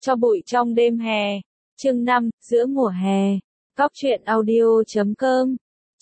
Cho bụi trong đêm hè. Chương 5, giữa mùa hè. Cóc truyện audio.com.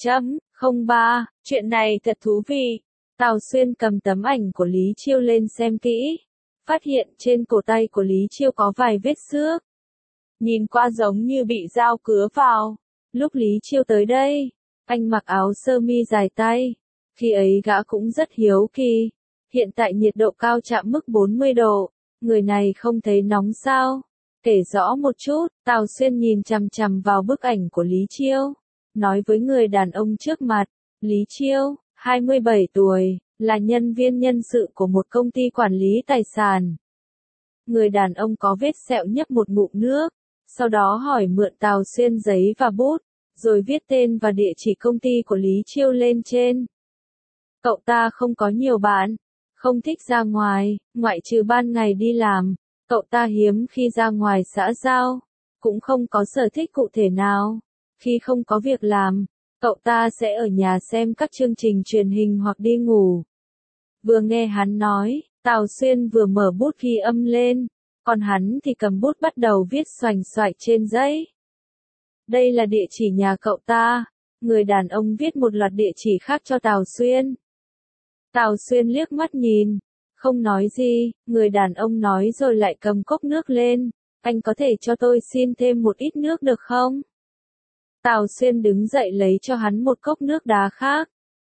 03. Chuyện này thật thú vị. Tào Xuyên cầm tấm ảnh của Lý Chiêu lên xem kỹ. Phát hiện trên cổ tay của Lý Chiêu có vài vết xước. Nhìn qua giống như bị dao cứa vào. Lúc Lý Chiêu tới đây, anh mặc áo sơ mi dài tay. Khi ấy gã cũng rất hiếu kỳ. Hiện tại nhiệt độ cao chạm mức 40 độ. Người này không thấy nóng sao? Kể rõ một chút. Tào Xuyên nhìn chằm chằm vào bức ảnh của Lý Chiêu. Nói với người đàn ông trước mặt. Lý Chiêu, 27 tuổi, là nhân viên nhân sự của một công ty quản lý tài sản. Người đàn ông có vết sẹo nhấp một ngụm nước. Sau đó hỏi mượn Tào Xuyên giấy và bút. Rồi viết tên và địa chỉ công ty của Lý Chiêu lên trên. Cậu ta không có nhiều bạn. Không thích ra ngoài, ngoại trừ ban ngày đi làm. Cậu ta hiếm khi ra ngoài xã giao. Cũng không có sở thích cụ thể nào. Khi không có việc làm, cậu ta sẽ ở nhà xem các chương trình truyền hình hoặc đi ngủ. Vừa nghe hắn nói, Tào Xuyên vừa mở bút ghi âm lên. Còn hắn thì cầm bút bắt đầu viết xoành xoạch trên giấy. Đây là địa chỉ nhà cậu ta. Người đàn ông viết một loạt địa chỉ khác cho Tào Xuyên. Tào Xuyên liếc mắt nhìn. Không nói gì, người đàn ông nói rồi lại cầm cốc nước lên. Anh có thể cho tôi xin thêm một ít nước được không? Tào Xuyên đứng dậy lấy cho hắn một cốc nước đá khác.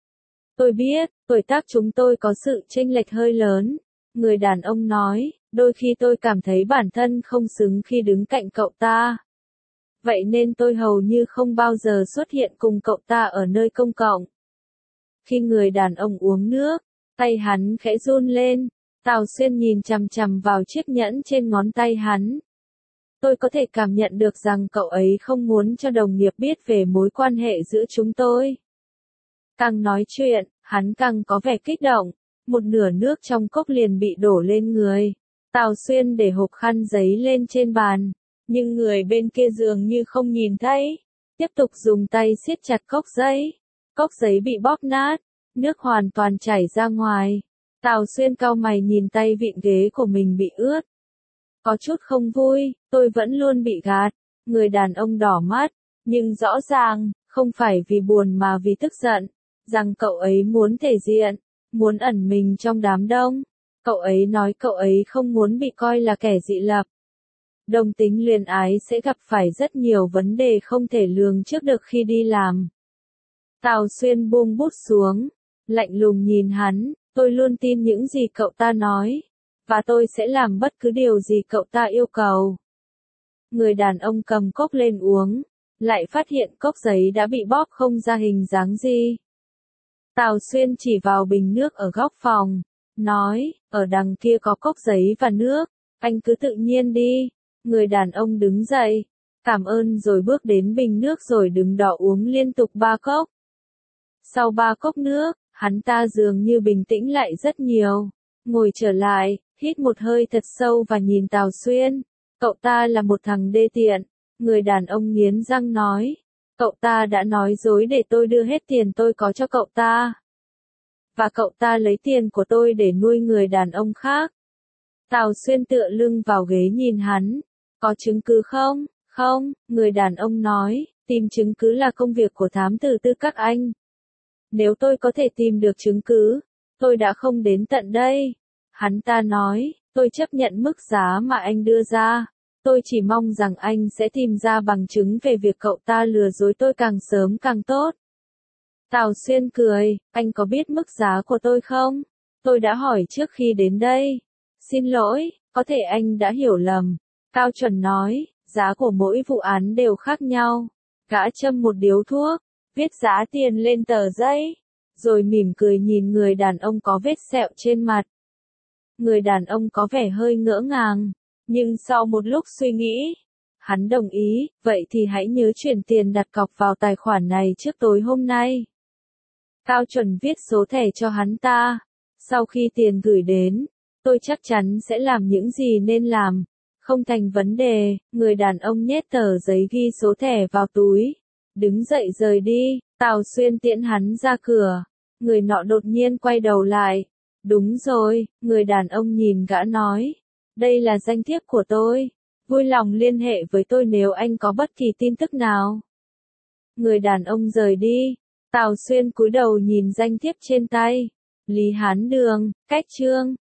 Tôi biết, tuổi tác chúng tôi có sự chênh lệch hơi lớn. Người đàn ông nói, đôi khi tôi cảm thấy bản thân không xứng khi đứng cạnh cậu ta. Vậy nên tôi hầu như không bao giờ xuất hiện cùng cậu ta ở nơi công cộng. Khi người đàn ông uống nước, tay hắn khẽ run lên. Tào Xuyên nhìn chằm chằm vào chiếc nhẫn trên ngón tay hắn. Tôi có thể cảm nhận được rằng cậu ấy không muốn cho đồng nghiệp biết về mối quan hệ giữa chúng tôi. Càng nói chuyện, hắn càng có vẻ kích động. Một nửa nước trong cốc liền bị đổ lên người. Tào Xuyên để hộp khăn giấy lên trên bàn. Nhưng người bên kia dường như không nhìn thấy. Tiếp tục dùng tay siết chặt cốc giấy. Cốc giấy bị bóp nát. Nước hoàn toàn chảy ra ngoài. Tào Xuyên cau mày nhìn tay vịn ghế của mình bị ướt. Có chút không vui, tôi vẫn luôn bị gạt. Người đàn ông đỏ mắt. Nhưng rõ ràng, không phải vì buồn mà vì tức giận. Rằng cậu ấy muốn thể diện. Muốn ẩn mình trong đám đông. Cậu ấy nói cậu ấy không muốn bị coi là kẻ dị lập. Đồng tính luyến ái sẽ gặp phải rất nhiều vấn đề không thể lường trước được khi đi làm. Tào Xuyên buông bút xuống. Lạnh lùng nhìn hắn, tôi luôn tin những gì cậu ta nói. Và tôi sẽ làm bất cứ điều gì cậu ta yêu cầu. Người đàn ông cầm cốc lên uống. Lại phát hiện cốc giấy đã bị bóp không ra hình dáng gì. Tào Xuyên chỉ vào bình nước ở góc phòng. Nói, ở đằng kia có cốc giấy và nước. Anh cứ tự nhiên đi. Người đàn ông đứng dậy. Cảm ơn rồi bước đến bình nước rồi đứng đó uống liên tục 3 cốc. Sau 3 cốc nước, hắn ta dường như bình tĩnh lại rất nhiều. Ngồi trở lại, hít một hơi thật sâu và nhìn Tào Xuyên. Cậu ta là một thằng đê tiện. Người đàn ông nghiến răng nói. Cậu ta đã nói dối để tôi đưa hết tiền tôi có cho cậu ta. Và cậu ta lấy tiền của tôi để nuôi người đàn ông khác. Tào Xuyên tựa lưng vào ghế nhìn hắn. Có chứng cứ không? Không, người đàn ông nói. Tìm chứng cứ là công việc của thám tử tư các anh. Nếu tôi có thể tìm được chứng cứ, tôi đã không đến tận đây. Hắn ta nói, tôi chấp nhận mức giá mà anh đưa ra. Tôi chỉ mong rằng anh sẽ tìm ra bằng chứng về việc cậu ta lừa dối tôi càng sớm càng tốt. Tào Xuyên cười, anh có biết mức giá của tôi không? Tôi đã hỏi trước khi đến đây. Xin lỗi, có thể anh đã hiểu lầm. Cao Chuẩn nói, giá của mỗi vụ án đều khác nhau. Gã châm một điếu thuốc, viết giá tiền lên tờ giấy, rồi mỉm cười nhìn người đàn ông có vết sẹo trên mặt. Người đàn ông có vẻ hơi ngỡ ngàng, nhưng sau một lúc suy nghĩ, hắn đồng ý, vậy thì hãy nhớ chuyển tiền đặt cọc vào tài khoản này trước tối hôm nay. Cao Chuẩn viết số thẻ cho hắn ta. Sau khi tiền gửi đến, tôi chắc chắn sẽ làm những gì nên làm. Không thành vấn đề, người đàn ông nhét tờ giấy ghi số thẻ vào túi. Đứng dậy rời đi, Tào Xuyên tiễn hắn ra cửa. Người nọ đột nhiên quay đầu lại. Đúng rồi, người đàn ông nhìn gã nói. Đây là danh thiếp của tôi. Vui lòng liên hệ với tôi nếu anh có bất kỳ tin tức nào. Người đàn ông rời đi. Tào Xuyên cúi đầu nhìn danh thiếp trên tay. Lý Hán Đường, cách chương